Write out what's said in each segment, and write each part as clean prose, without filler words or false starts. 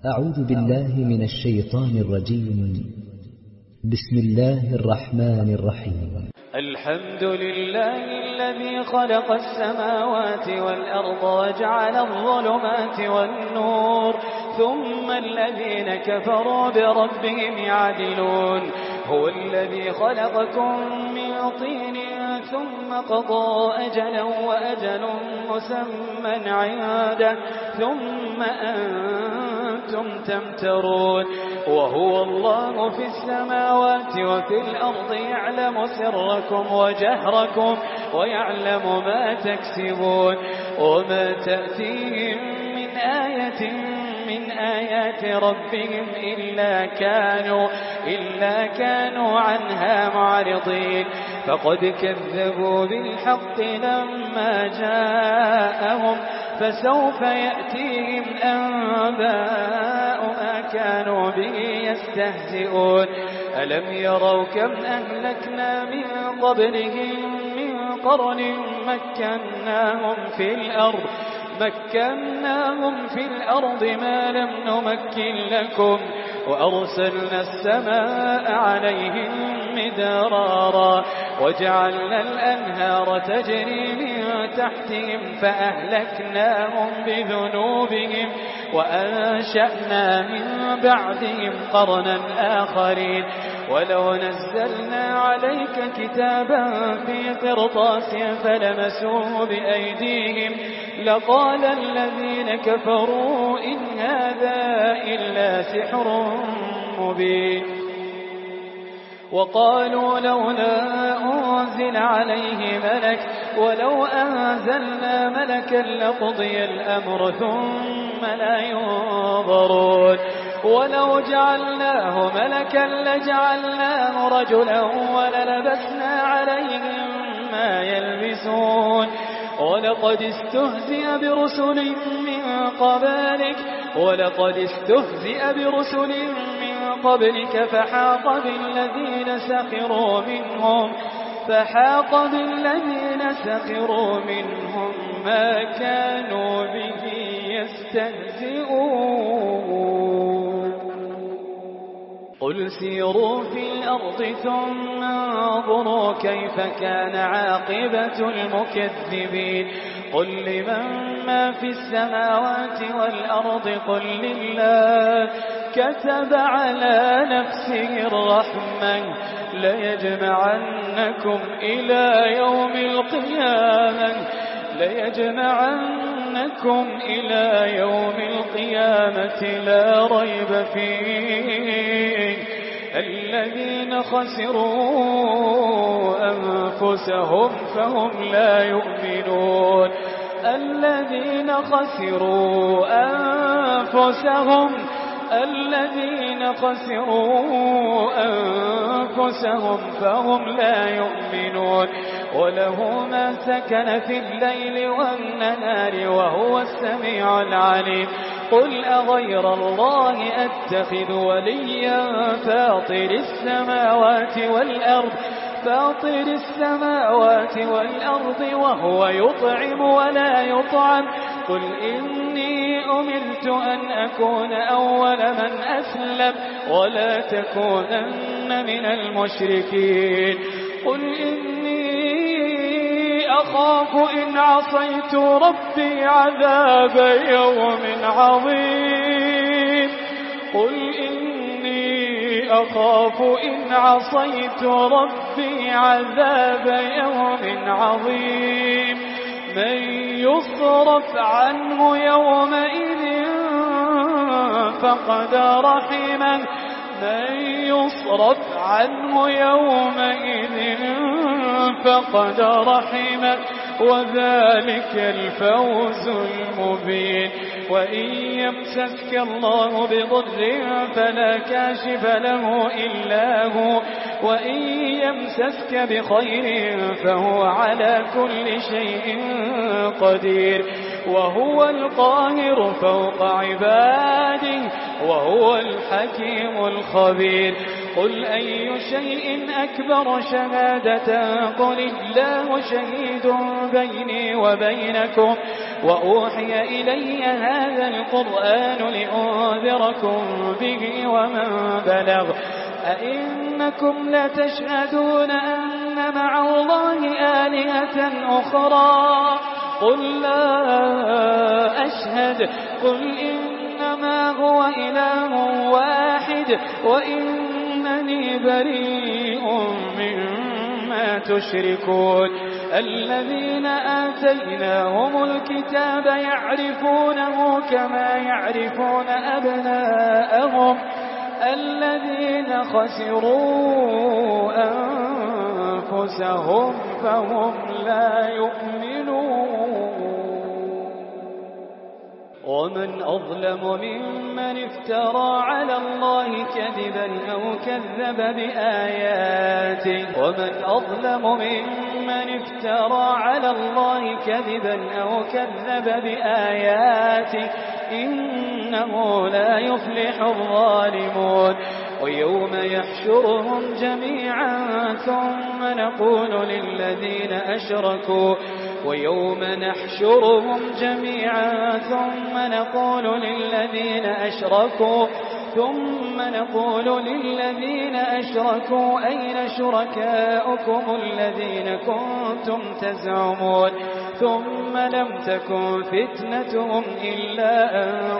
أعوذ بالله من الشيطان الرجيم. بسم الله الرحمن الرحيم. الحمد لله الذي خلق السماوات والأرض وجعل الظلمات والنور ثم الذين كفروا بربهم يعدلون. هو الذي خلقكم من طين ثم قضى أجلا وأجل مسمى عنده ثم أنتم تمترون. وهو الله في السماوات وفي الأرض يعلم سركم وجهركم ويعلم ما تكسبون. وما تأتيهم من آية من آيات ربهم إلا كانوا عنها معرضين. فقد كذبوا بالحق لما جاءهم فسوف يأتيهم أنباء ما كانوا به يستهزئون. ألم يروا كم أهلكنا من قبلهم من قرن مكناهم في الأرض ما لم نمكن لكم وأرسلنا السماء عليهم مدرارا وجعلنا الأنهار تجري من تحتهم فأهلكناهم بذنوبهم وأنشأنا من بعدهم قرنا آخرين. ولو نزلنا عليك كتابا في قرطاس فلمسوه بأيديهم لقال الذين كفروا إن هذا إلا سحر مبين. وقالوا لولا أنزل عليه ملك ولو أنزلنا ملكا لقضي الأمر ثم لا ينظرون. ولو جعلناه ملكا لجعلناه رجلا وللبسنا عليهم ما يلبسون. ولقد استهزئ برسل من قبلك فحاق بالذين سخروا منهم ما كانوا به يستهزئون. قل سيروا في الأرض ثم انظروا كيف كان عاقبة المكذبين. قل لمن ما في السماوات والأرض قل لله كتب على نفسه الرحمة ليجمعنكم إلى يوم القيامة لا ريب فيه. الذين خسروا أنفسهم فهم لا يؤمنون. الذين خسروا أنفسهم فهم لا يؤمنون. وله ما سكن في الليل والنهار وهو السميع العليم. قل أغير الله أتخذ وليا فاطر السماوات والأرض وهو يطعم ولا يطعم. قل إني أمرت أن أكون أول من أسلم ولا تكونن من المشركين. قل إني أخاف إن عصيت ربي عذاب يوم عظيم. قل إني أخاف إن عصيت ربي عذاب يوم عظيم. من يصرف عنه يومئذ فقد رحمه وذلك الفوز المبين. وإن يمسسك الله بضر فلا كاشف له إلا هو وإن يمسسك بخير فهو على كل شيء قدير. وهو القاهر فوق عباده وهو الحكيم الخبير. قل أي شيء أكبر شهادة قل الله شهيد بيني وبينكم وأوحي إلي هذا القرآن لأنذركم به ومن بلغ أئنكم لتشهدون أن مع الله آلهة أخرى قل لا أشهد قل إنما هو إله واحد وإنني بريء مما تشركون. الذين آتيناهم الكتاب يعرفونه كما يعرفون أبناءهم الذين خسروا أنفسهم فهم لا يؤمنون. ومن أظلم ممن افترى على الله كذبا أو كذب بآياته ومن أظلم ممن افترى على الله كذبا أو كذب بآياته إنه لا يفلح الظالمون. ويوم يحشرهم جميعا ثم نقول للذين أشركوا ويوم نحشرهم جميعا ثم نقول للذين أشركوا أين شركاؤكم الذين كنتم تزعمون ثم لم تكن فتنتهم إلا أن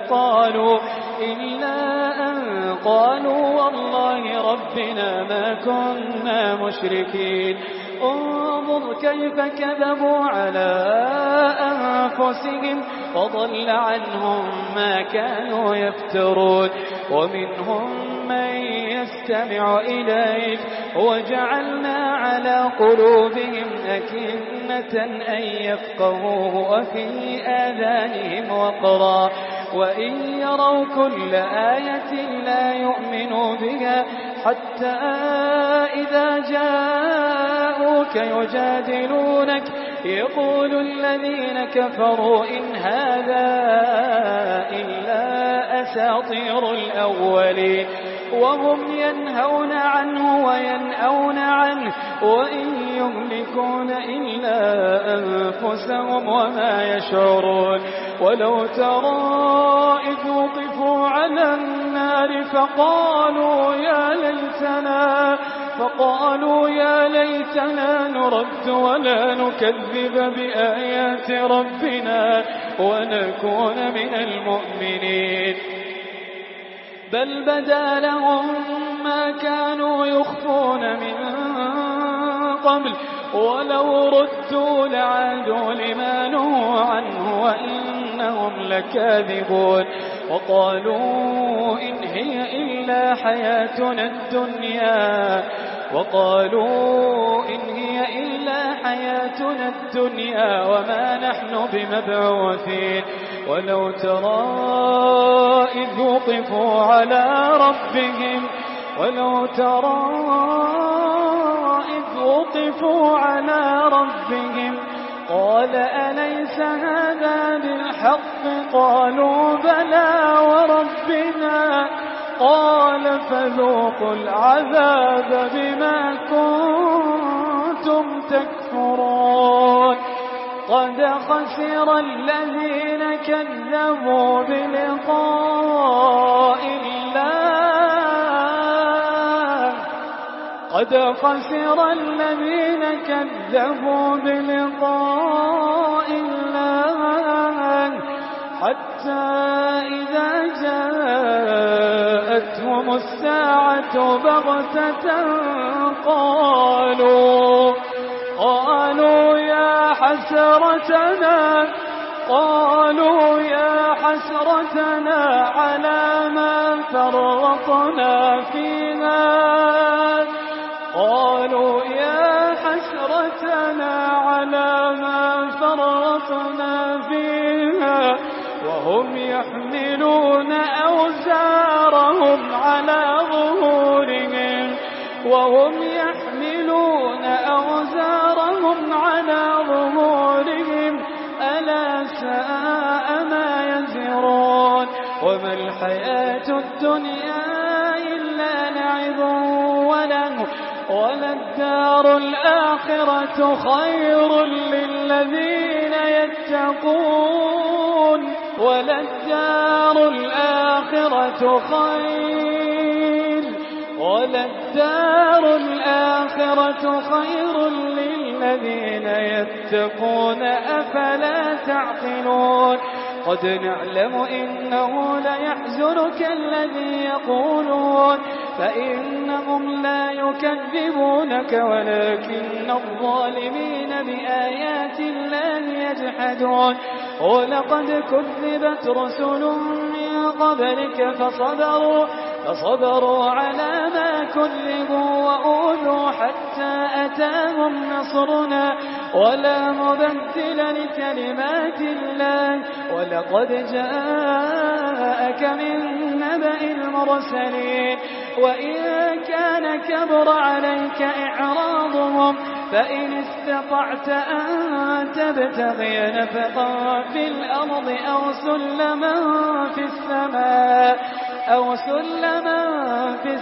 قالوا والله ربنا ما كنا مشركين. انظر كيف كذبوا على أنفسهم وضل عنهم ما كانوا يفترون. ومنهم من يستمع إليك وجعلنا على قلوبهم أكنة أن يفقهوه وفي آذانهم وقرا وإن يروا كل آية لا يؤمنوا بها حتى إذا جاءوك يجادلونك يقول الذين كفروا إن هذا إلا أساطير الأولين وهم ينهون عنه وينأون عنه وإن يملكون إلا أنفسهم وما يشعرون. ولو ترى إذ وقفوا على النار فقالوا يا ليتنا نرد ولا نكذب بآيات ربنا ونكون من المؤمنين بل بدا لهم ما كانوا يخفون من قبل ولو ردوا لعادوا لما نهوا عنه وإنهم لكاذبون. وقالوا إن هي إلا حياتنا الدنيا وما نحن بمبعوثين. ولو ترى إذ وقفوا على ربهم قال أليس هذا بالحق قالوا بلى وربنا قال فذوقوا العذاب بما كنتم تكفرون. قد خسر الذين كذبوا بلقاء الله حتى إذا جاءتهم الساعة بغتة قالوا يا حسرتنا على ما فرطنا فيها وهم يحملون أوزارهم على ظهورهم ألا ساء الحياة الدنيا إلا لعب وله وللدار الآخرة خير للذين يتقون وللدار الآخرة خير للذين يتقون أفلا تعقلون قد نعلم إنه ليحزنك الذي يقولون فإنهم لا يكذبونك ولكن الظالمين بآيات الله يجحدون ولقد كذبت رسل من قبلك فصبروا على ما كذبوا وأوذوا حتى أتاهم نصرنا ولا مبدل لكلمات الله ولقد جاءك من نبأ المرسلين وإن كان كبر عليك إعراضهم فإن استطعت أن تبتغي نفقا في الأرض أو سلما في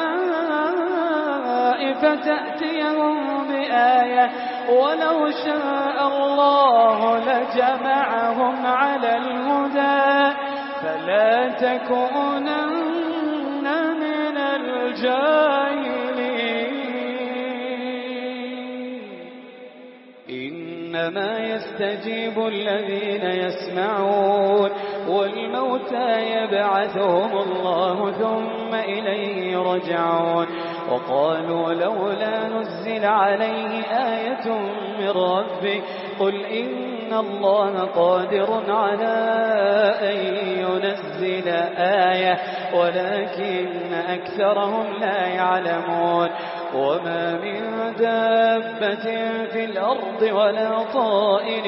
السماء فتأتيهم بآية ولو شاء الله لجمعهم على الهدى فلا تكونن من الجاهلين إنما يستجيب الذين يسمعون والموتى يبعثهم الله ثم إليه يرجعون وقالوا لولا نزل عليه آية من ربه قل إن الله قادر على أن ينزل آية ولكن أكثرهم لا يعلمون وما من دابة في الأرض ولا طائر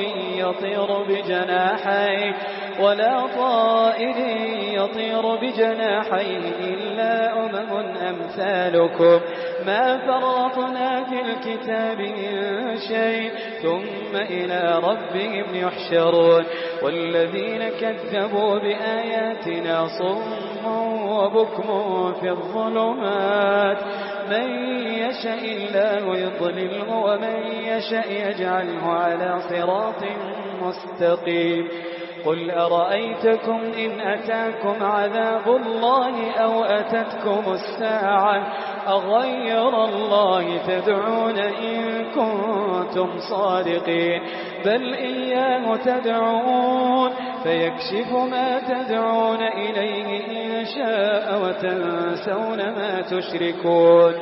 يطير بجناحيه إلا أمم أمثالكم ما فرطنا في الكتاب من شيء ثم إلى ربهم يحشرون والذين كذبوا بآياتنا صم وبكم في الظلمات من يشاء الله يضلله ومن يشاء يجعله على صراط مستقيم قل أرأيتكم إن أتاكم عذاب الله أو أتتكم الساعة أغير الله تدعون إن كنتم صادقين بل إياه تدعون فيكشف ما تدعون إليه إن شاء وتنسون ما تشركون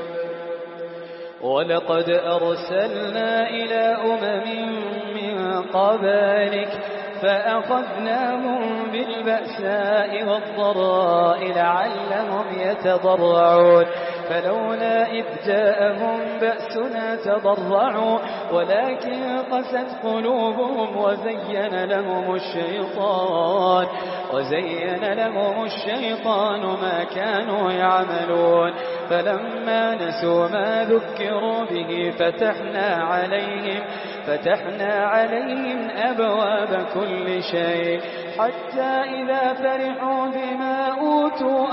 ولقد أرسلنا إلى أمم من قبلك فأخذناهم بالبأساء والضراء لعلهم يتضرعون فلولا إذ جاءهم بأسنا تضرعوا ولكن قست قلوبهم وزين لهم الشيطان ما كانوا يعملون فلما نسوا ما ذكروا به فتحنا عليهم أبواب كل شيء حتى إذا فرحوا بما أوتوا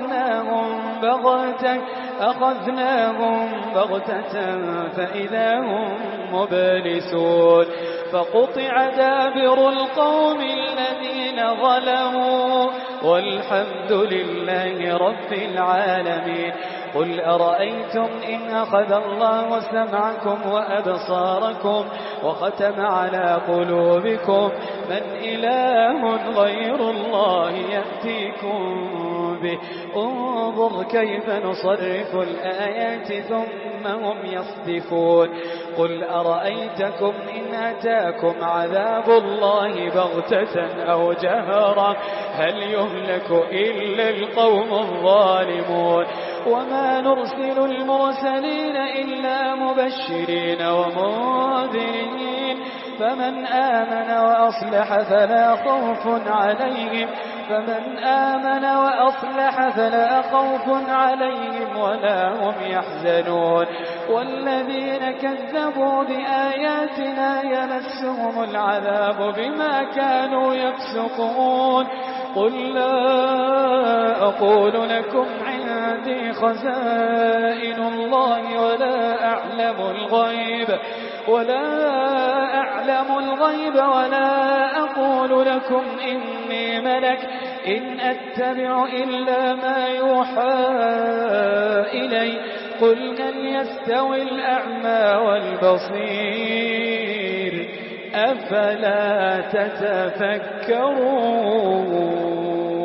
أخذناهم بغتة فإذا هم مبلسون فقطع دابر القوم الذين ظلموا والحمد لله رب العالمين قل أرأيتم إن أخذ الله سمعكم وأبصاركم وختم على قلوبكم من إله غير الله يأتيكم به انظر كيف نصرف الآيات ثم هم يصدفون قل أرأيتكم إن أتاكم عذاب الله بغتة أو جهرة هل يهلك إلا القوم الظالمون وما نرسل المرسلين إلا مبشرين ومنذرين فمن آمن وأصلح فلا خوف عليهم ولا هم يحزنون والذين كذبوا بآياتنا يمسهم العذاب بما كانوا يفسقون قل لا أقول لكم عندي خزائن الله ولا أعلم الغيب ولا أقول لكم إني ملك إن أتبع إلا ما يوحى إلي قل هل يستوي الأعمى والبصير أفلا تتفكرون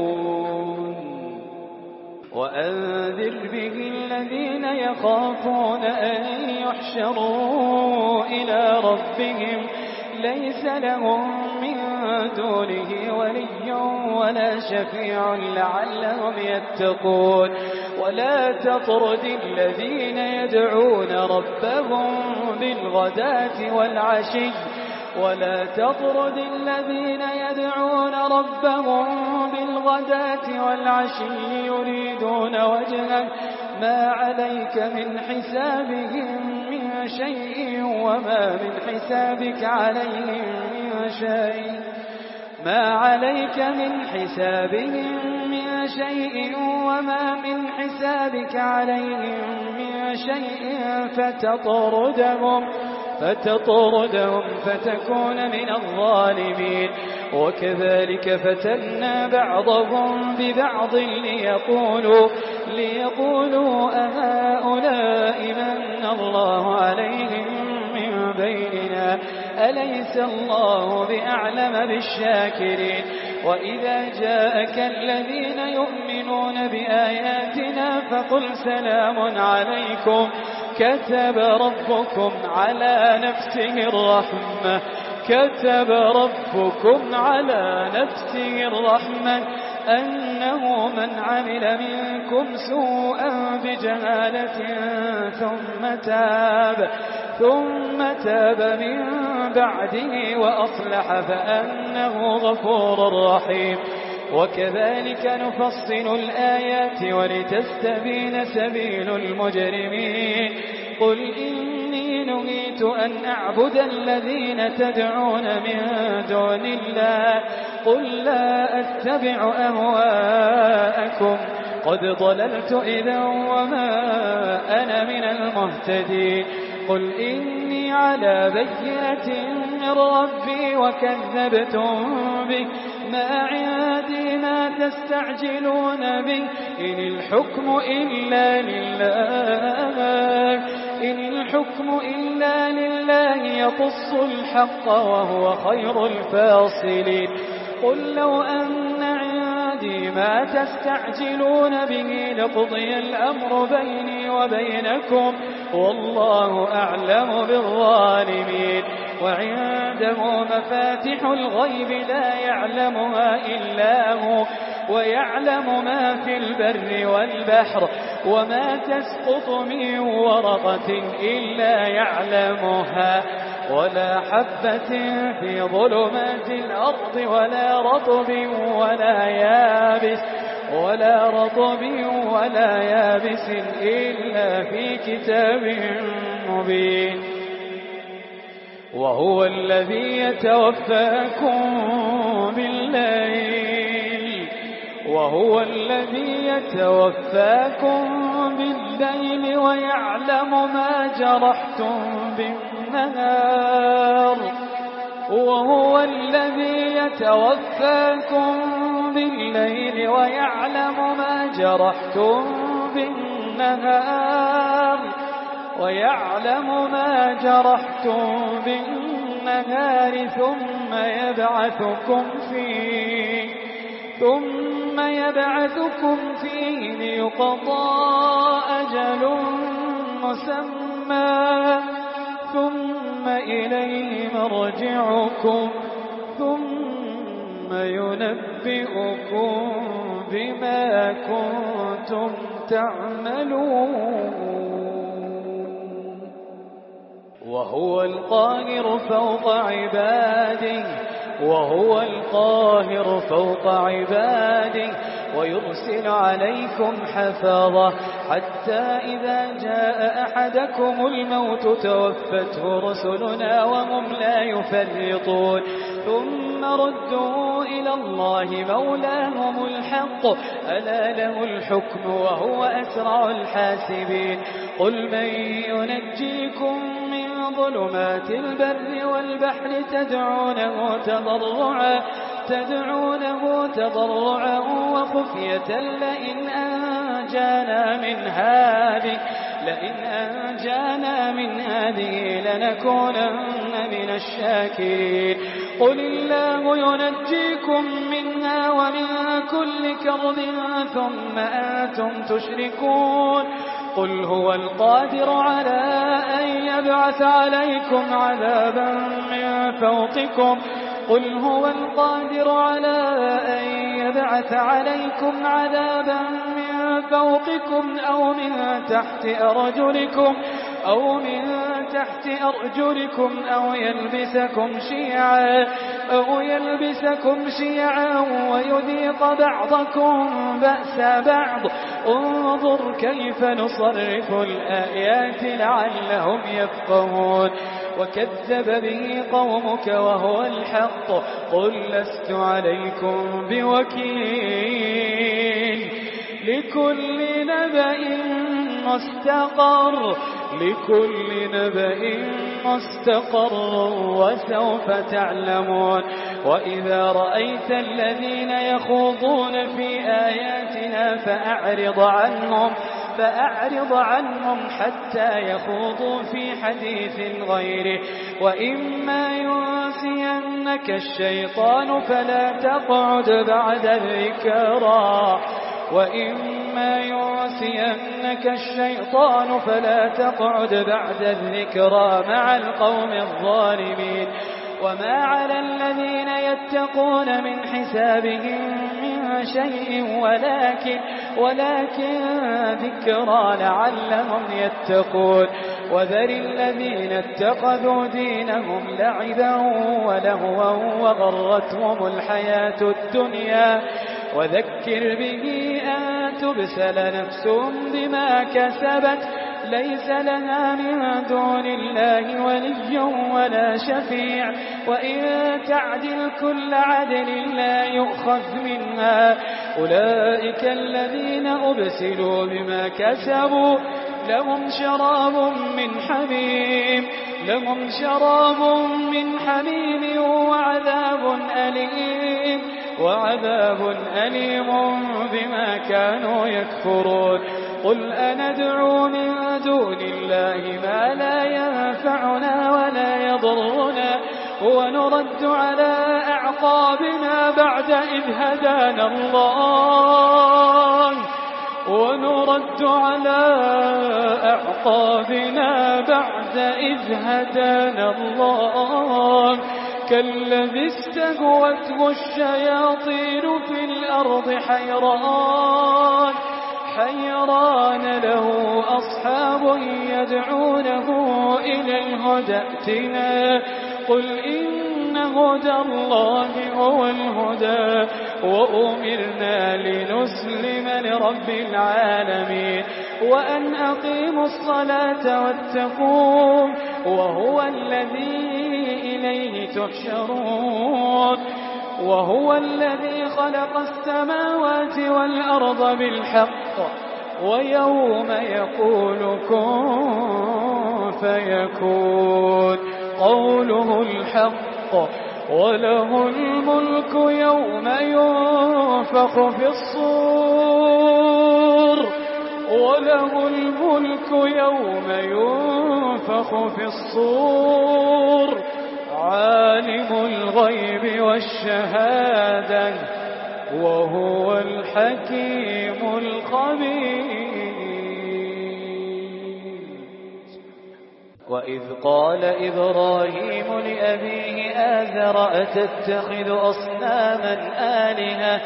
وأنذر به الذين يخافون أن يحشروا إلى ربهم ليس لهم من دونه ولي ولا شفيع لعلهم يتقون ولا تطرد الذين يدعون ربهم بالغداة والعشي يريدون وجهه ما عليك من حسابهم من شيء وما من حسابك عليهم من شيء فتطردهم فتكون من الظالمين وكذلك فتنا بعضهم ببعض ليقولوا أهؤلاء من الله عليهم من بيننا أليس الله بأعلم بالشاكرين وإذا جاءك الذين يؤمنون بآياتنا فقل سلام عليكم كتب ربكم على نفسه الرحمة أنه من عمل منكم سوءا بجهالة ثم تاب من بعده وأصلح فأنه غفور رحيم وكذلك نفصل الآيات ولتستبين سبيل المجرمين قل إني نهيت أن أعبد الذين تدعون من دون الله قل لا أتبع أهواءكم قد ضللت إذا وما أنا من المهتدين قل إني على بينة من ربي وكذبتم به ما عندي ما تستعجلون به إن الحكم إلا لله يقص الحق وهو خير الفاصلين قل لو أن عندي ما تستعجلون به لقضي الأمر بيني وبينكم والله أعلم بالظالمين وعنده مفاتح الغيب لا يعلمها إلا هو ويعلم ما في البر والبحر وما تسقط من ورقة إلا يعلمها ولا حبة في ظلمات الأرض ولا رطب ولا يابس إلا في كتاب مبين وهو الذي يتوفاكم بالليل ويعلم ما جرحتم بالنهار ثم يبعثكم فيه ليقضى أجل مسمى ثم إليه مرجعكم ثم ينبئكم بما كنتم تعملون وهو القاهر فوق عباده ويرسل عليكم حفظة حتى إذا جاء أحدكم الموت توفته رسلنا وهم لا يفرطون ثم ردوا إلى الله مولاهم الحق ألا له الحكم وهو أسرع الحاسبين قل من ينجيكم من ظلمات البر والبحر تدعونه تضرعا وخفية لئن أنجانا من هذه لنكونن من الشاكرين قل الله ينجيكم منها ومن كل كرب ثم أنتم تشركون قل هو القادر على أن يبعث عليكم عذابا من فوقكم أو من تحت أرجلكم أو يلبسكم شيعا ويذيق بعضكم بأس بعض انظر كيف نصرف الآيات لعلهم يفقهون وكذب به قومك وهو الحق قل لست عليكم بوكيل لكل نبأ مستقر وسوف تعلمون وإذا رأيت الذين يخوضون في آياتنا فأعرض عنهم حتى يخوضوا في حديث غيره وإما ينسينك الشيطان فلا تقعد بعد الذكرى مع القوم الظالمين وما على الذين يتقون من حسابهم من شيء ولكن ذكرى لعلهم يتقون وذر الذين اتخذوا دينهم لعبا ولهوا وغرتهم الحياة الدنيا وذكر به أن تبسل نفس بما كسبت ليس لها من دون الله ولي ولا شفيع وإن تعدل كل عدل لا يؤخذ منها أولئك الذين أبسلوا بما كسبوا لهم شراب من حميم وعذاب أليم بما كانوا يكفرون قل أندعو من دون الله ما لا ينفعنا ولا يضرنا ونرد على أعقابنا بعد إذ هدانا الله كالذي استهوته الشياطين في الأرض حيران له أصحاب يدعونه إلى الهدى ائتنا قل إن هدى الله هو الهدى وأمرنا لنسلم لرب العالمين وأن أقيموا الصلاة واتقوه وهو الذي إليه تحشرون وهو الذي خلق السماوات والأرض بالحق ويوم يقول كن فيكون قوله الحق وله الملك يوم ينفخ في الصور عالم الغيب والشهادة وهو الحكيم الخبير وإذ قال إبراهيم لأبيه آذر أتتخذ أصناما آلهة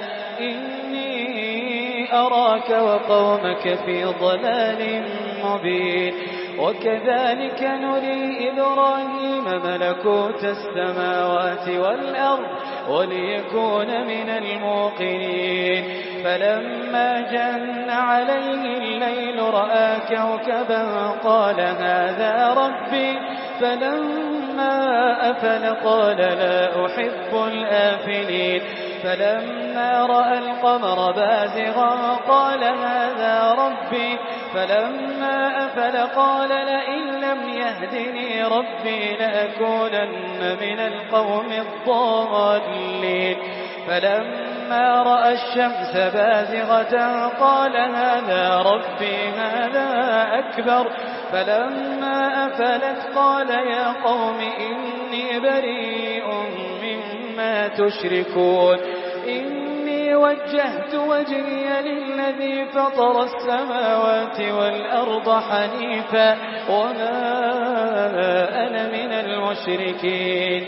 إني أراك وقومك في ضلال مبين وكذلك نري إبراهيم ملكوت السماوات والأرض وليكون من الموقنين فلما جن عليه الليل رأى كوكبا قال هذا ربي فلما فلما أفل قال لا أحب الآفلين فلما رأى القمر بازغا قال هذا ربي فلما أفل قال لئن لم يهدني ربي لأكونن من القوم الضالين فلما رأى الشمس بازغة قال هذا ربي هذا أكبر فلما أفلت قال يا قوم إني بريء مما تشركون إني وجهت وجهي للذي فطر السماوات والأرض حنيفا وما أنا من المشركين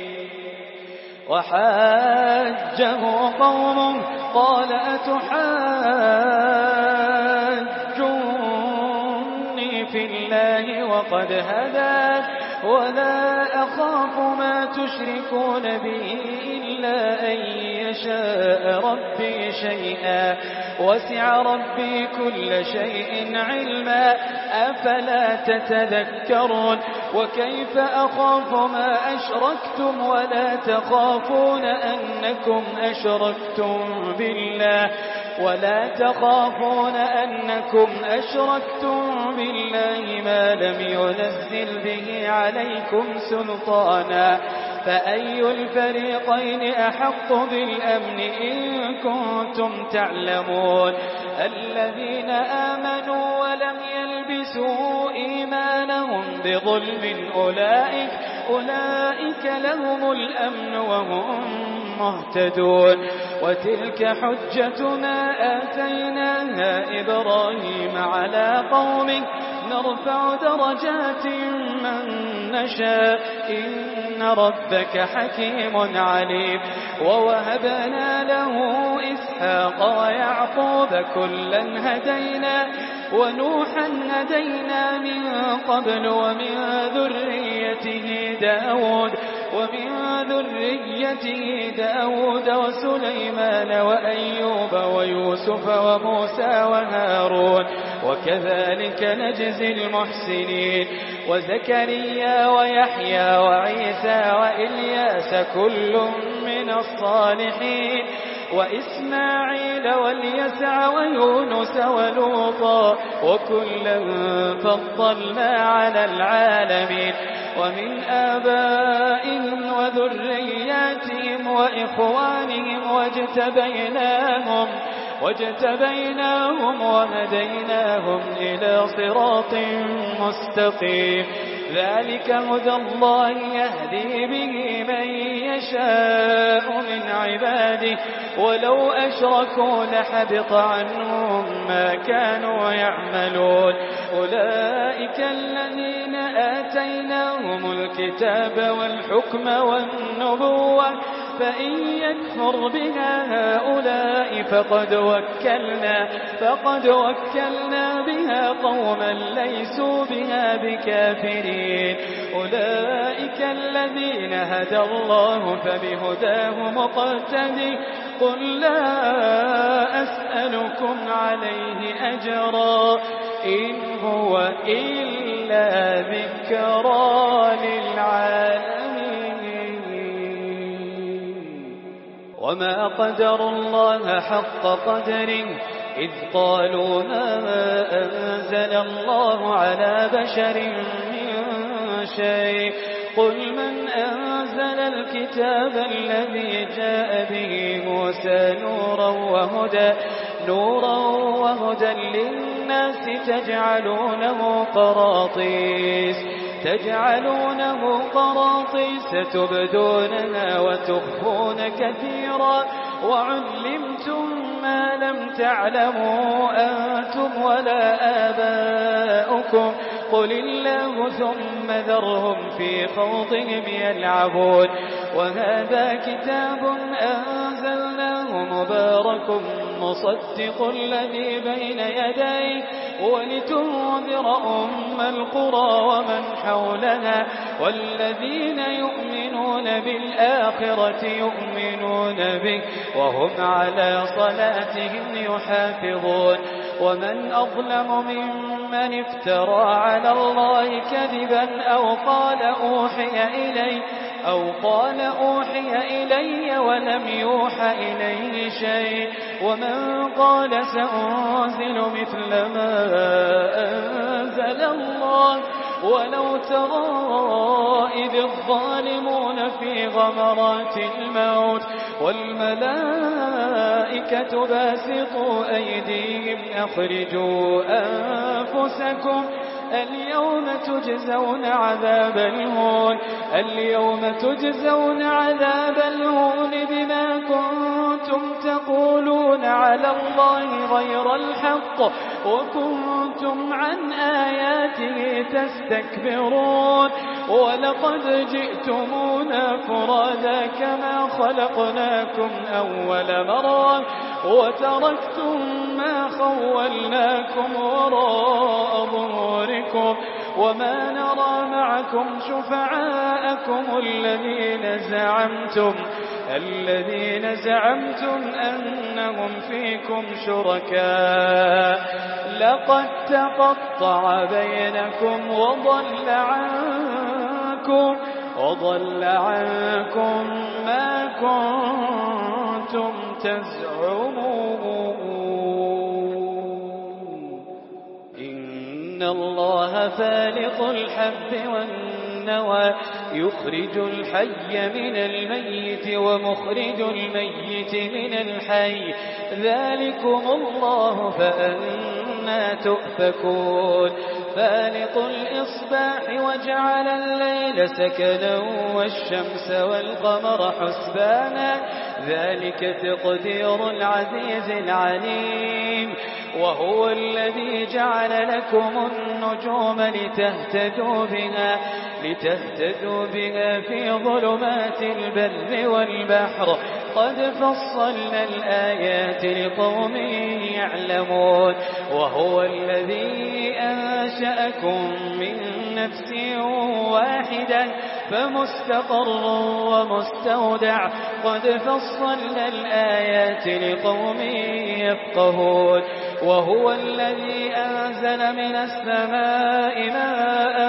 وحاجه قومه قال أتحاجوني في الله وقد هدان ولا أخاف ما تشركون به إلا أن يشاء ربي شيئا وسع ربي كل شيء علما أفلا تتذكرون وكيف أخاف ما أشركتم ولا تخافون أنكم أشركتم بالله ما لم ينزل به عليكم سلطانا فأي الفريقين أحق بالأمن إن كنتم تعلمون الذين آمنوا ولم يلبسوا إيمانهم بظلم أولئك لهم الأمن وهم مهتدون وتلك حجتنا آتيناها إبراهيم على قومه نرفع درجات من نشاء إن ربك حكيم عليم ووهبنا له إسحاق ويعقوب كلا هدينا ونوحا هدينا من قبل ومن ذريته داود وسليمان وأيوب ويوسف وموسى وهارون وكذلك نجزي المحسنين وزكريا ويحيى وعيسى وإلياس كل من الصالحين وإسماعيل واليسع ويونس ولوطا وكلا فضلنا على العالمين ومن آبائهم وذرياتهم وإخوانهم واجتبيناهم وهديناهم إلى صراط مستقيم ذلك هدى الله يهدي به من يشاء من عباده ولو أشركوا لحبط عنهم ما كانوا يعملون أولئك الذين آتيناهم الكتاب والحكم والنبوة فإن يكفر بها هؤلاء فقد وكلنا بها قوما ليسوا بها بكافرين أولئك الذين هدى الله فبهداه مقتدي قل لا أسألكم عليه أجرا إن هو إلا ذكرى للعالمين وما قدروا الله حق قدره إذ قالوا ما أنزل الله على بشر من شيء قل من أنزل الكتاب الذي جاء به موسى نورا وهدى للناس تجعلونه قراطيس تبدونها وتخفون كثيرا وعلمتم ما لم تعلموا أنتم ولا آباؤكم قل الله ثم ذرهم في خوضهم يلعبون وهذا كتاب أنزلناه مبارك مصدق الذي بين يديه ولتنذر أم القرى ومن حولها والذين يؤمنون بالآخرة يؤمنون به وهم على صلاتهم يحافظون ومن أظلم ممن افترى على الله كذبا أو قال أوحي إلي ولم يوحى إليه شيء ومن قال سأنزل مثل ما أنزل الله ولو ترى إذ الظالمون في غمرات الموت والملائكة باسطوا أيديهم أخرجوا أنفسكم اليوم تجزون عذاب الهون بما كنتم تقولون على الله غير الحق وكنتم عن آياته تستكبرون ولقد جئتمونا فرادا كما خلقناكم أول مرة وتركتم ما خولناكم وراء ظهوركم وما نرى معكم شفعاءكم الذين زعمتم أنهم فيكم شركاء لقد تقطع بينكم وضل عنكم ما كنتم تزعمون إن الله فالق الحب والنوى يخرج الحي من الميت ومخرج الميت من الحي ذلكم الله فأنا تؤفكون فالق الإصباح وجعل الليل سكنا والشمس والقمر حسبانا ذلك تقدير العزيز العليم وهو الذي جعل لكم النجوم لتهتدوا بها في ظلمات البر والبحر قد فصلنا الآيات لقوم يعلمون وهو الذي أنشأكم من نفس واحدة فمستقر ومستودع قد فصلنا الآيات لقوم يفقهون وهو الذي أنزل من السماء ماء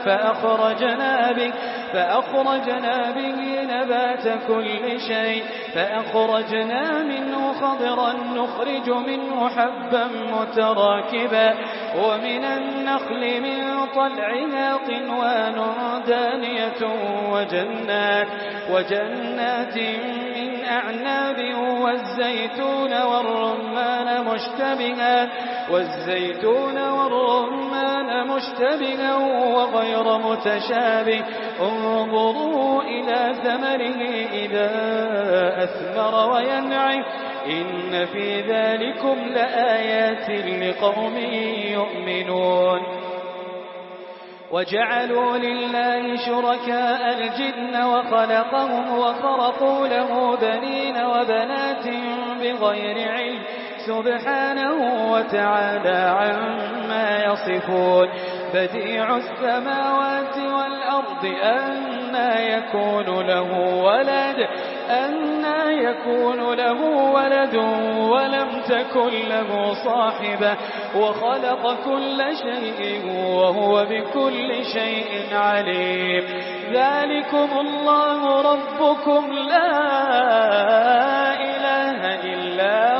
فأخرجنا به نبات كل شيء فأخرجنا منه خضرا نخرج منه حبا متراكبا ومن النخل من طلعها قنوان دانية وجنات من أعناب والزيتون والرمان مشتبها وغير متشابه انظروا إلى ثمره إذا أثمر وينعم إن في ذلكم لآيات لقوم يؤمنون وجعلوا لله شركاء الجن وخلقهم وخرقوا له بنين وبنات بغير علم سبحانه وتعالى عما يصفون بديع السماوات والأرض أنى يكون له ولد ولم تكن له صاحبة وخلق كل شيء وهو بكل شيء عليم ذلكم الله ربكم لا إله إلا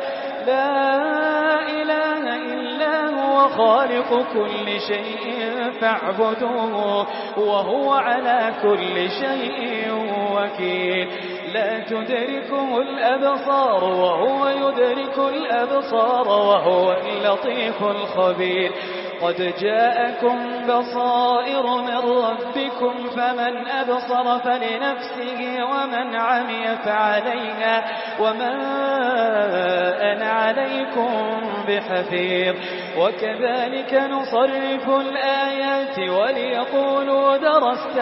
هو خالق كل شيء فاعبدوه وهو على كل شيء وكيل لا تدركه الأبصار وهو يدرك الأبصار وهو اللطيف الخبير قد جاءكم بصائر من ربكم فمن أبصر فلنفسه ومن عمي فعليها وما أنا عليكم بحفيظ وكذلك نصرف الآيات وليقولوا درست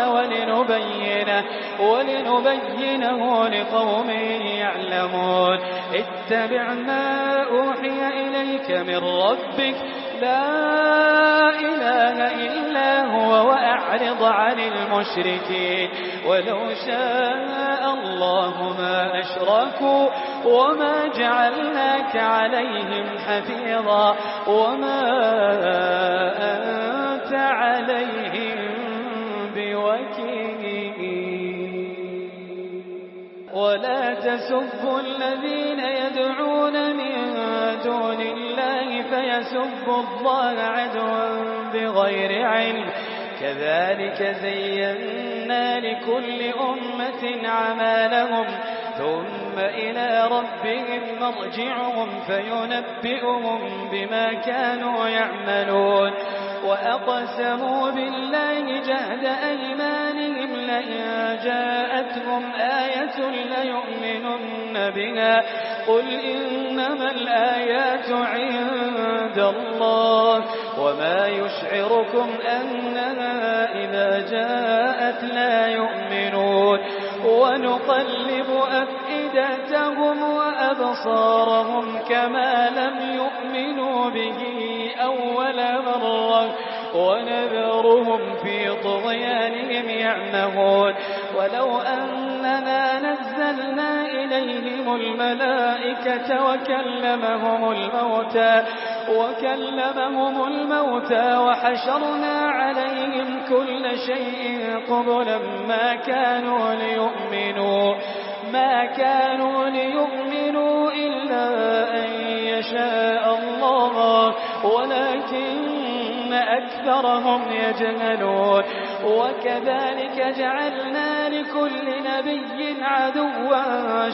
ولنبينه لقوم يعلمون اتبع ما أوحي إليك من ربك لا إله إلا هو وأعرض عن المشركين ولو شاء الله ما أشركوا وما جعلناك عليهم حفيظا وما أنت عليهم بوكيل ولا تسبوا الذين يدعون من دون الله فيسبوا الله عدوا بغير علم كذلك زينا لكل أمة عمالهم ثم إلى ربهم مرجعهم فينبئهم بما كانوا يعملون وأقسموا بالله جهد أيمانهم لئن جاءتهم آية ليؤمنن بها قل إنما الآيات عند الله وما يشعركم أنها إذا جاءت لا يؤمنون ونقلب أفئدتهم وأبصارهم كما لم يؤمنوا به أول مرة ونذرهم في طغيانهم يعمهون ولو أننا نزلنا إليهم الملائكة وكلمهم الموتى وحشرنا عليهم كل شيء قبلا ما كانوا ليؤمنوا إلا أن يشاء الله ولكن أكثرهم يجهلون وكذلك جعلنا لكل نبي عدوا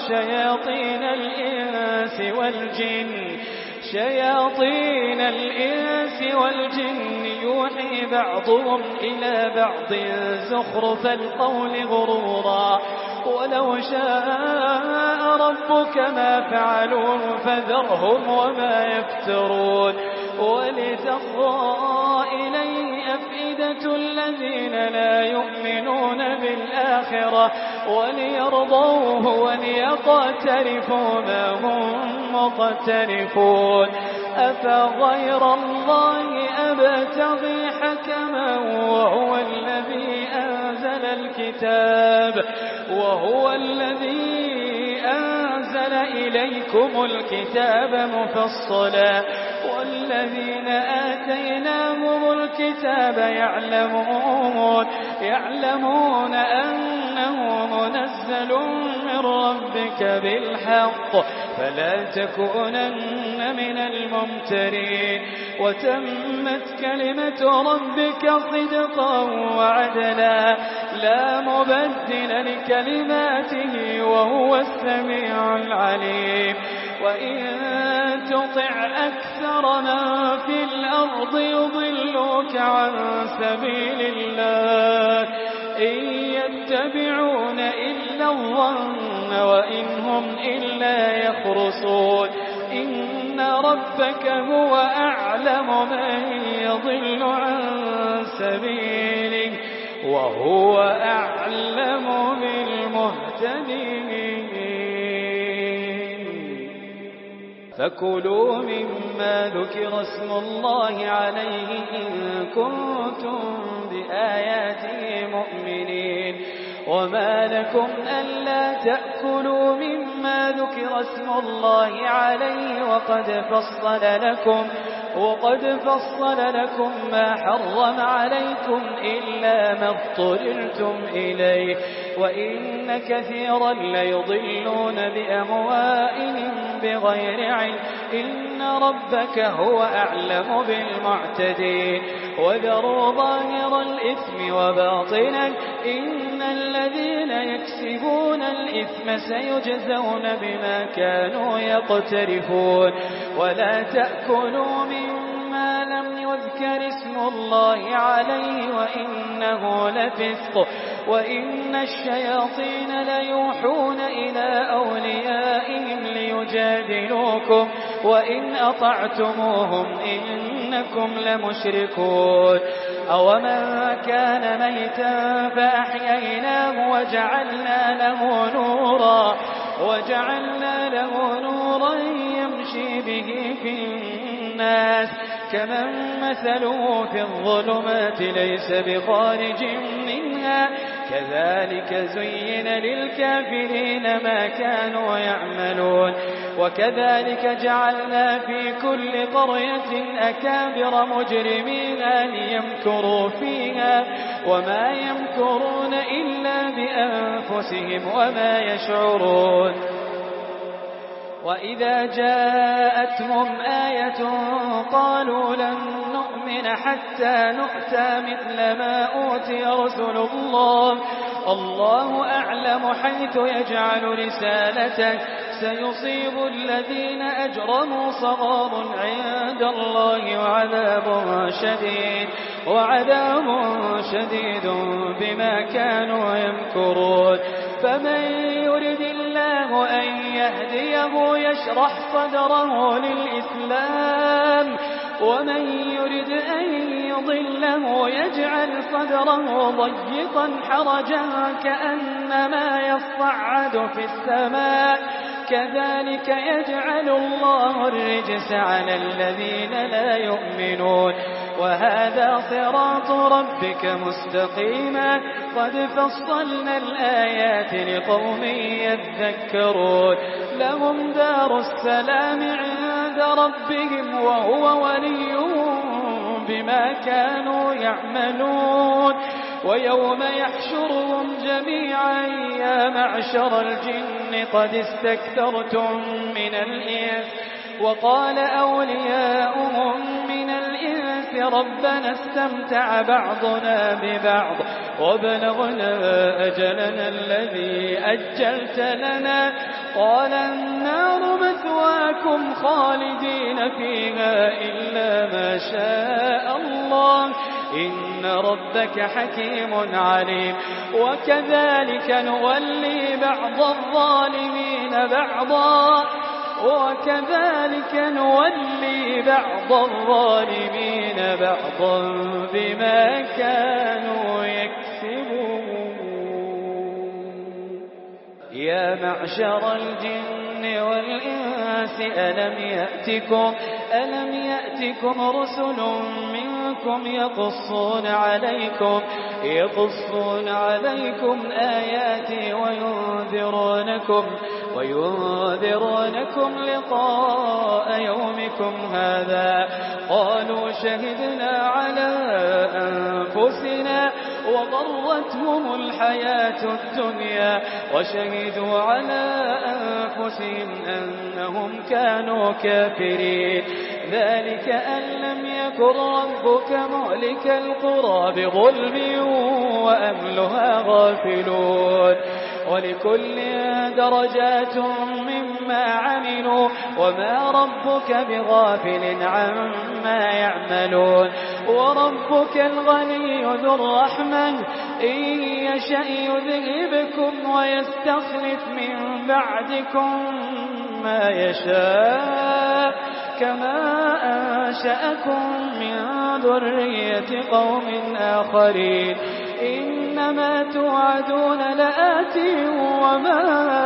شياطين الإنس والجن يوحي بعضهم إلى بعض زخرف القول غرورا ولو شاء ربك ما فعلوه فذرهم وما يفترون ولتصغى إليه أفئدة الذين لا يؤمنون بالآخرة وليرضوه وليقترفوا ما هم مقترفون أفغير الله أبتغي حكما وهو الذي أنزل إليكم الكتاب مفصلا والذين آتيناهم الكتاب يعلمون أنه منزل من ربك بالحق فلا تكونن من الممترين وتمت كلمة ربك صدقا وعدلا لا مبدل لكلماته وهو السميع العليم وإن تطع أكثر من في الأرض يضلوك عن سبيل الله إن يتبعون إلا الظن وإن هم إلا يخرصون إن ربك هو أعلم من يضل عن سبيله وهو أعلم بالمهتدين فكلوا مما ذكر اسم الله عليه إن كنتم بآياته مؤمنين وما لكم ألا تأكلوا مما ذكر اسم الله عليه وقد فصل لكم ما حرم عليكم إلا ما اضطررتم إليه وإن كثيرا ليضلون بأموالهم بغير علم إن ربك هو أعلم بالمعتدين وذروا ظاهر الإثم وباطنا إن الذين يكسبون الإثم سيجزون بما كانوا يقترفون ولا تأكلوا مما ما لم يذكر اسم الله عليه وإنه لفسق وإن الشياطين ليوحون إلى أوليائهم ليجادلوكم وإن أطعتموهم إنكم لمشركون أومن كان ميتا فأحييناه وجعلنا له نورا يمشي به في الناس كمن مثله في الظلمات ليس بخارج منها كذلك زين للكافرين ما كانوا يعملون وكذلك جعلنا في كل قرية أكابر مجرمين ليمكروا فيها وما يمكرون إلا بأنفسهم وما يشعرون وإذا جاءتهم آية قالوا لن نؤمن حتى نؤتى مثل ما أوتي رسل الله أعلم حيث يجعل رسالته سيصيب الذين أجرموا صغار عند الله وعذاب شديد بما كانوا يمكرون فمن يرد الله أن يهديه يشرح صدره للإسلام ومن يرد أن يضله يجعل صدره ضيقا حرجا كأنما يصعد في السماء كذلك يجعل الله الرجس على الذين لا يؤمنون وهذا صراط ربك مستقيما قد فصلنا الآيات لقوم يذكرون لهم دار السلام عند ربهم وهو وليهم بما كانوا يعملون ويوم يحشرهم جميعا يا معشر الجن قد استكثرتم من الإنس وقال أولياؤهم من الإنس ربنا استمتع بعضنا ببعض وبلغنا أجلنا الذي أجلت لنا قال النار مثواكم خالدين فيها إلا ما شاء الله إن ربك حكيم عليم وكذلك نولي بعض الظالمين بعضا بما كانوا يكسبون يا معشر الجن والإنس ألم يأتكم رسل منكم يقصون عليكم آياتي وينذرونكم لقاء يومكم هذا قالوا شهدنا على أنفسنا وغرتهم الحياة الدنيا وشهدوا على أنفسهم أنهم كانوا كافرين ذلك أن لم يكن ربك مهلك القرى بظلم وأهلها غافلون ولكل درجات مما عملوا وما ربك بغافل عما يعملون وربك الغني ذو الرحمة إن يشأ يذهبكم ويستخلف من بعدكم ما يشاء كما أنشأكم من ذرية قوم آخرين إنما توعدون لآت وما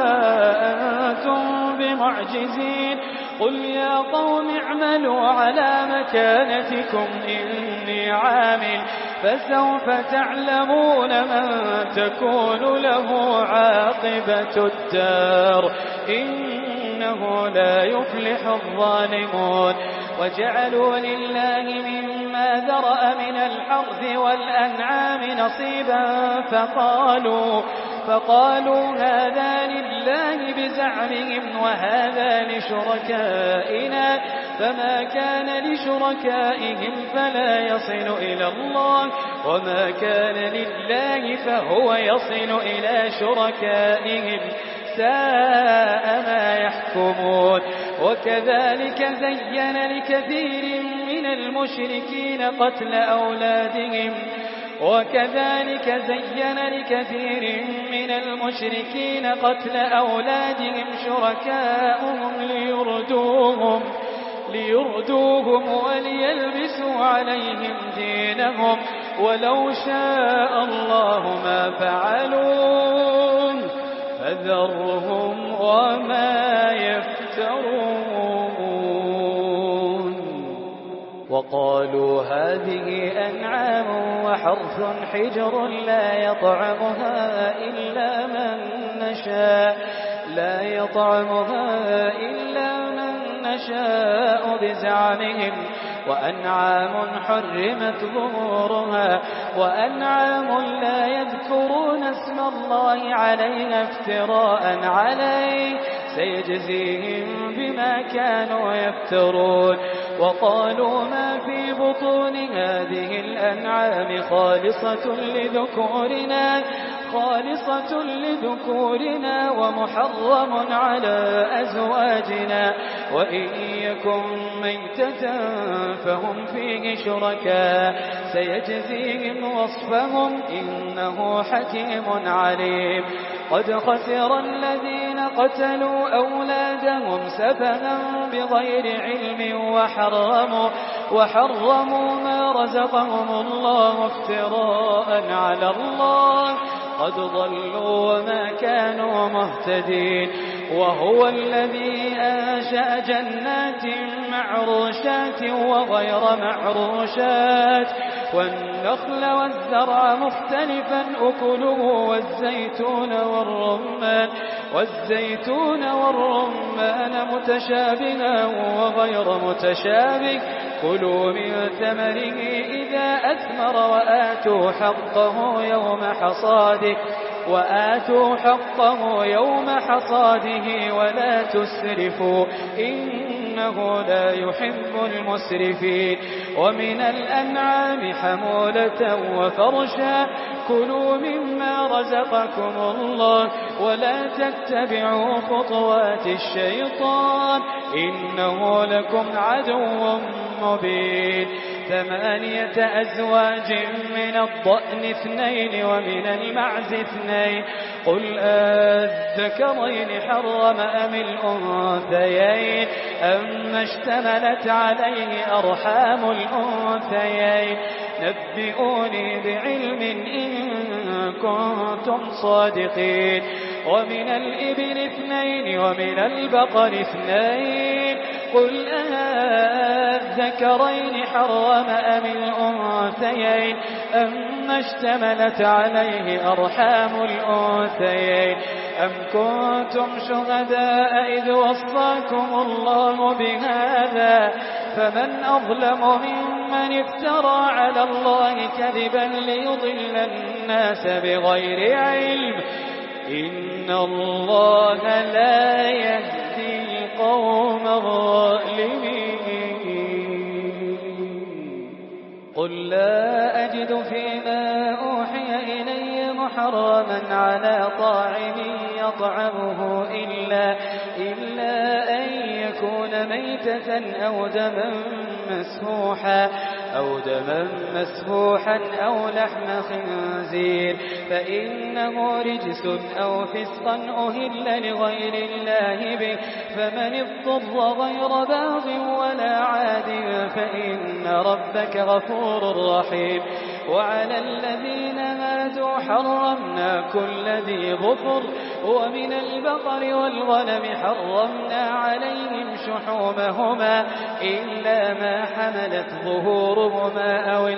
أنتم بمعجزين قل يا قوم اعملوا على مكانتكم إني عامل فسوف تعلمون من تكون له عاقبة الدار إنه لا يفلح الظالمون وجعلوا لله مما ذرأ من الحرث والأنعام نصيبا فقالوا هذا لله بزعمهم وهذا لشركائنا فما كان لشركائهم فلا يصل إلى الله وما كان لله فهو يصل إلى شركائهم ساء ما يحكمون وكذلك زين لكثير من المشركين قتل أولادهم وكذلك زين لكثير من المشركين قتل أولادهم شركاؤهم ليردوهم وليلبسوا عليهم دينهم ولو شاء الله ما فعلون فذرهم وما يفترون. وقالوا هذه أنعام وحرث حجر لا يطعمها إلا من نشاء بزعمهم وأنعام حرمت ظهورها وأنعام لا يذكرون اسم الله عليها افتراء عليه سيجزيهم بما كانوا يفترون. وقالوا ما في بطون هذه الأنعام خالصة لذكورنا ومحرم على أزواجنا وإن يكن ميتة فهم فيه شركاء سيجزيهم وصفهم إنه حكيم عليم. قد خسر الذين قتلوا أولادهم سفها بغير علم وحرموا ما رزقهم الله افتراء على الله قد ضلوا وما كانوا مهتدين. وهو الذي أنشأ جنات معروشات وغير معروشات والنخل والزرع مختلفا أكله والزيتون والرمان متشابها وغير متشابه كلوا من ثمره إذا أثمر وآتوا حقه يوم حصاده ولا تسرفوا إنه لا يحب المسرفين. ومن الأنعام حمولة وفرشا كلوا مما رزقكم الله ولا تتبعوا خطوات الشيطان إنه لكم عدو مبين. 8 أزواج من الضأن 2 ومن المعز 2 قل الذكرين حرم أم الأنثيين أما اشتملت عليه أرحام الأنثيين نبئوني بعلم إن كنتم صادقين. ومن الإبل 2 ومن البقر 2 قل الذكرين حرم أم الأنثيين أما اشتملت عليه أرحام الأنثيين أم كنتم شهداء إذ وصاكم الله بهذا فمن أظلم ممن افترى على الله كذبا ليضل الناس بغير علم إن الله لا يهدي القوم الظالمين. قل لا أجد فيما أوحي إلي محرما على طاعم يطعمه إلا أن يكون ميتة أو دما مسفوحا أو لحم خنزير فإنه رجس أو فسقا أهل لغير الله به فمن اضطر غير باغ ولا عاد فإن ربك غفور رحيم. وعلى الذين هادوا حرمنا كل ذي ظفر ومن البقر والغنم حرمنا عليهم شحومهما إلا ما حملت ظهورهما أو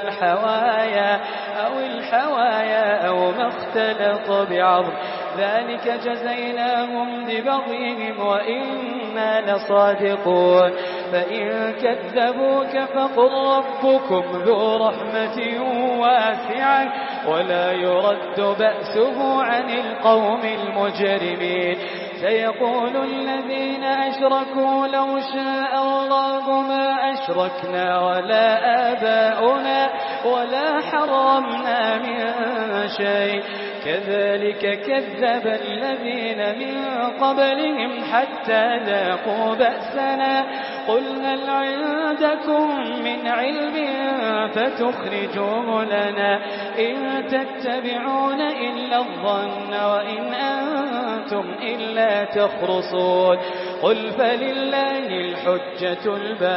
الحوايا أو ما اختلط بعظم ذلك جزيناهم ببغيهم وإنا لصادقون. فإن كذبوك فقل ربكم ذو رحمة واسعة ولا يرد بأسه عن القوم المجرمين. سيقول الذين أشركوا لو شاء الله ما أشركنا ولا آباؤنا ولا حرمنا من شيء كذلك كذب الذين من قبلهم حتى ذاقوا بأسنا قل هل عندكم من علم فتخرجوه لنا إن تتبعون إلا الظن وإن أنتم إلا تخرصون قل فلله الحجة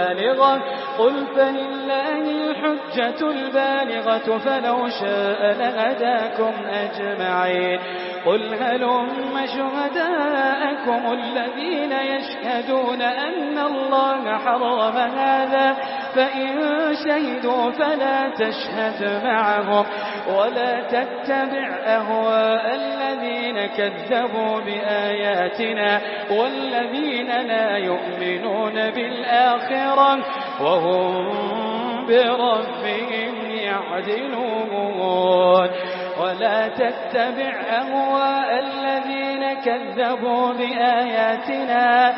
البالغة فلو شاء لهداكم أجمعين قل هلم شهداءكم الذين يشهدون أن الله حرم هذا فإن شهدوا فلا تشهد معهم ولا تتبع أهواء الذين كذبوا بآياتنا والذين لا يؤمنون بالآخرة وهم بربهم يعدلون ولا تتبع أهواء الذين كذبوا بآياتنا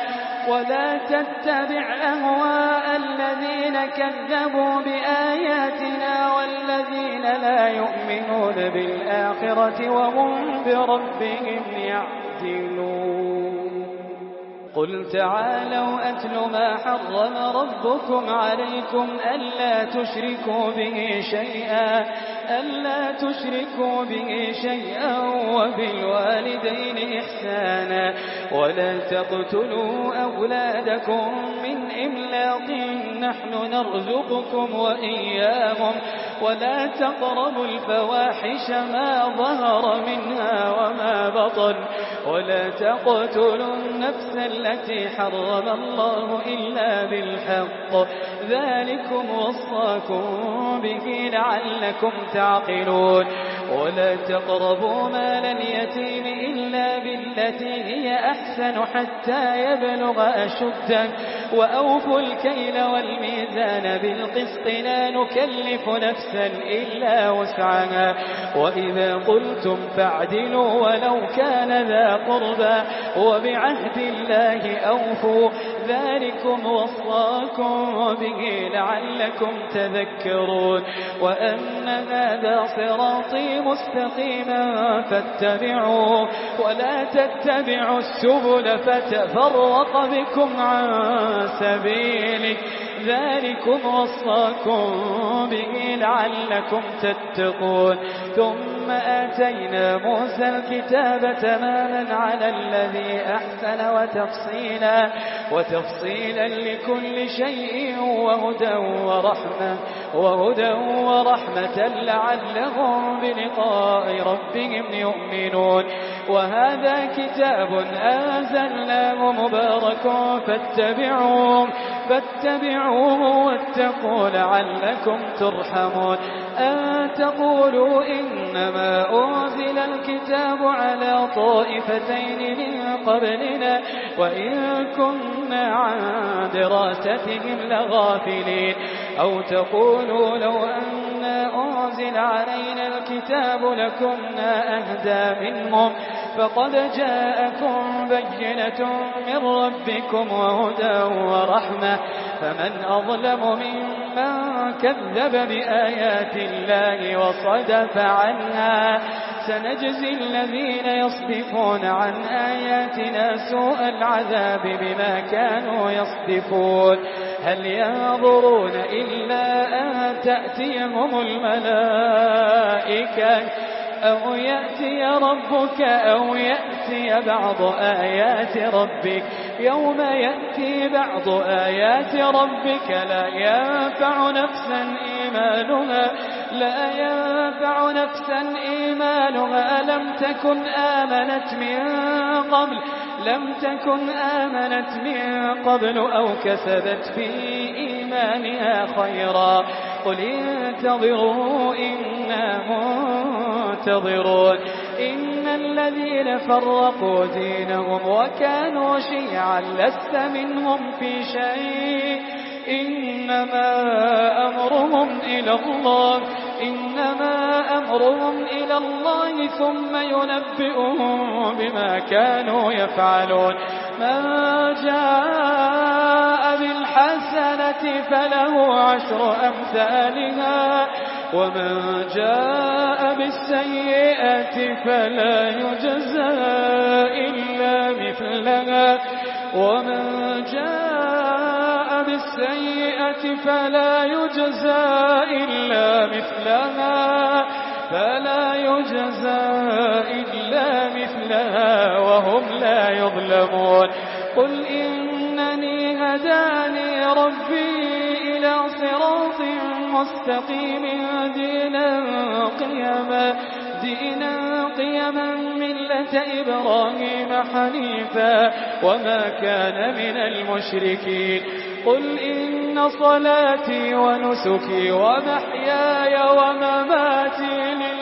والذين لا يؤمنون بالآخرة وهم بربهم يعدلون قل تعالوا أتل ما حرم ربكم عليكم ألا تشركوا به شيئا وبالوالدين إحسانا ولا تقتلوا أولادكم من إملاق نحن نرزقكم وإياهم ولا تقربوا الفواحش ما ظهر منها وما بطن ولا تقتلوا النفس التي حرم الله إلا بالحق ذلكم وصاكم به لعلكم تعقلون ولا تقربوا مال اليتيم إلا بالتي هي أحسن حتى يبلغ أشده وأوفوا الكيل والميزان بالقسط لا نكلف نفسا إلا وسعها وإذا قلتم فاعدلوا ولو كان ذا قربى وبعهد الله أوفوا ذلكم وصاكم به لعلكم تذكرون وأن هذا صراطي مستقيما فاتبعوه ولا تتبعوا السبل فتفرق بكم عن سبيله ذلكم وصاكم به لعلكم تتقون ثم آتينا موسى الكتاب تماما على الذي أحسن وتفصيلا لكل شيء وهدى ورحمة لعلهم بلقاء ربهم يؤمنون وهذا كتاب أنزلناه مبارك فاتبعوه واتقوا لعلكم ترحمون أن تقولوا إنما أنزل الكتاب على طائفتين من قبلنا وإن كنا عن دراستهم لغافلين أو تقولوا لو أن أنزل علينا الكتاب لكنا أهدى منهم فقد جاءكم بينة من ربكم وهدى ورحمة فمن أظلم ممن كذب بآيات الله وصدف عنها سنجزي الذين يصدفون عن آياتنا سوء العذاب بما كانوا يصدفون هل ينظرون إلا أن تأتيهم الملائكة أو يأتي ربك أو يأتي بعض آيات ربك يوم يأتي بعض آيات ربك لا ينفع نفسا إيمانها لم تكن آمنت من قبل أو كسبت في إيمانها خيرا قل انتظروا إنا منتظرون إن الذين فرقوا دينهم وكانوا شيعا لست منهم في شيء إنما أمرهم إلى الله ثم ينبئهم بما كانوا يفعلون من جاء بالحسنة فله 10 أمثالها ومن جاء بالسيئة فلا يجزى إلا مثلها ومن جاء بالسيئة فلا يجزى إلا مثلها وهم لا يظلمون. قل إنني هداني ربي إلى صراط مستقيم دينا قيما ملة إبراهيم حنيفا وما كان من المشركين. قل إن صلاتي ونسكي ومحياي ومماتي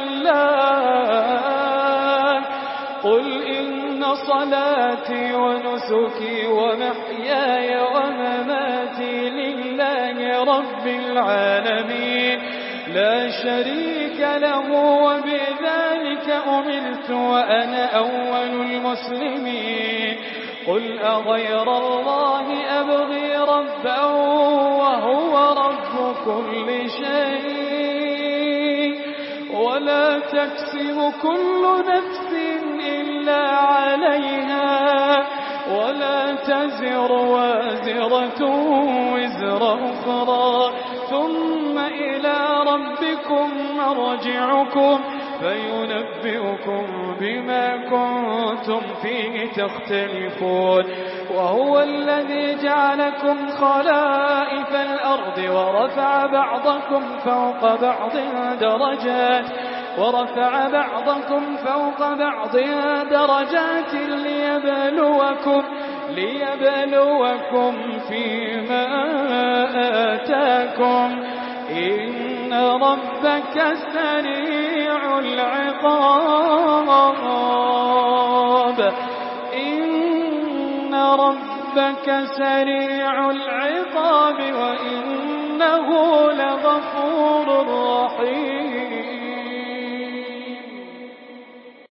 لله قل إن صلاتي ونسكي ومحياي ومماتي لله رب العالمين لا شريك له وبذلك أمرت وأنا أول المسلمين. قل أغير الله أبغي ربا وهو رب كل شيء ولا تكسب كل نفس إلا عليها ولا تزر وازرة وزر أخرى ثم إلى ربكم مرجعكم فينبئكم بما كنتم فيه تختلفون. وهو الذي جعلكم خلائف الأرض ورفع بعضكم فوق بعض درجات ليبلوكم فيما آتاكم إن ربك سريع العقاب وإنه لغفور رحيم.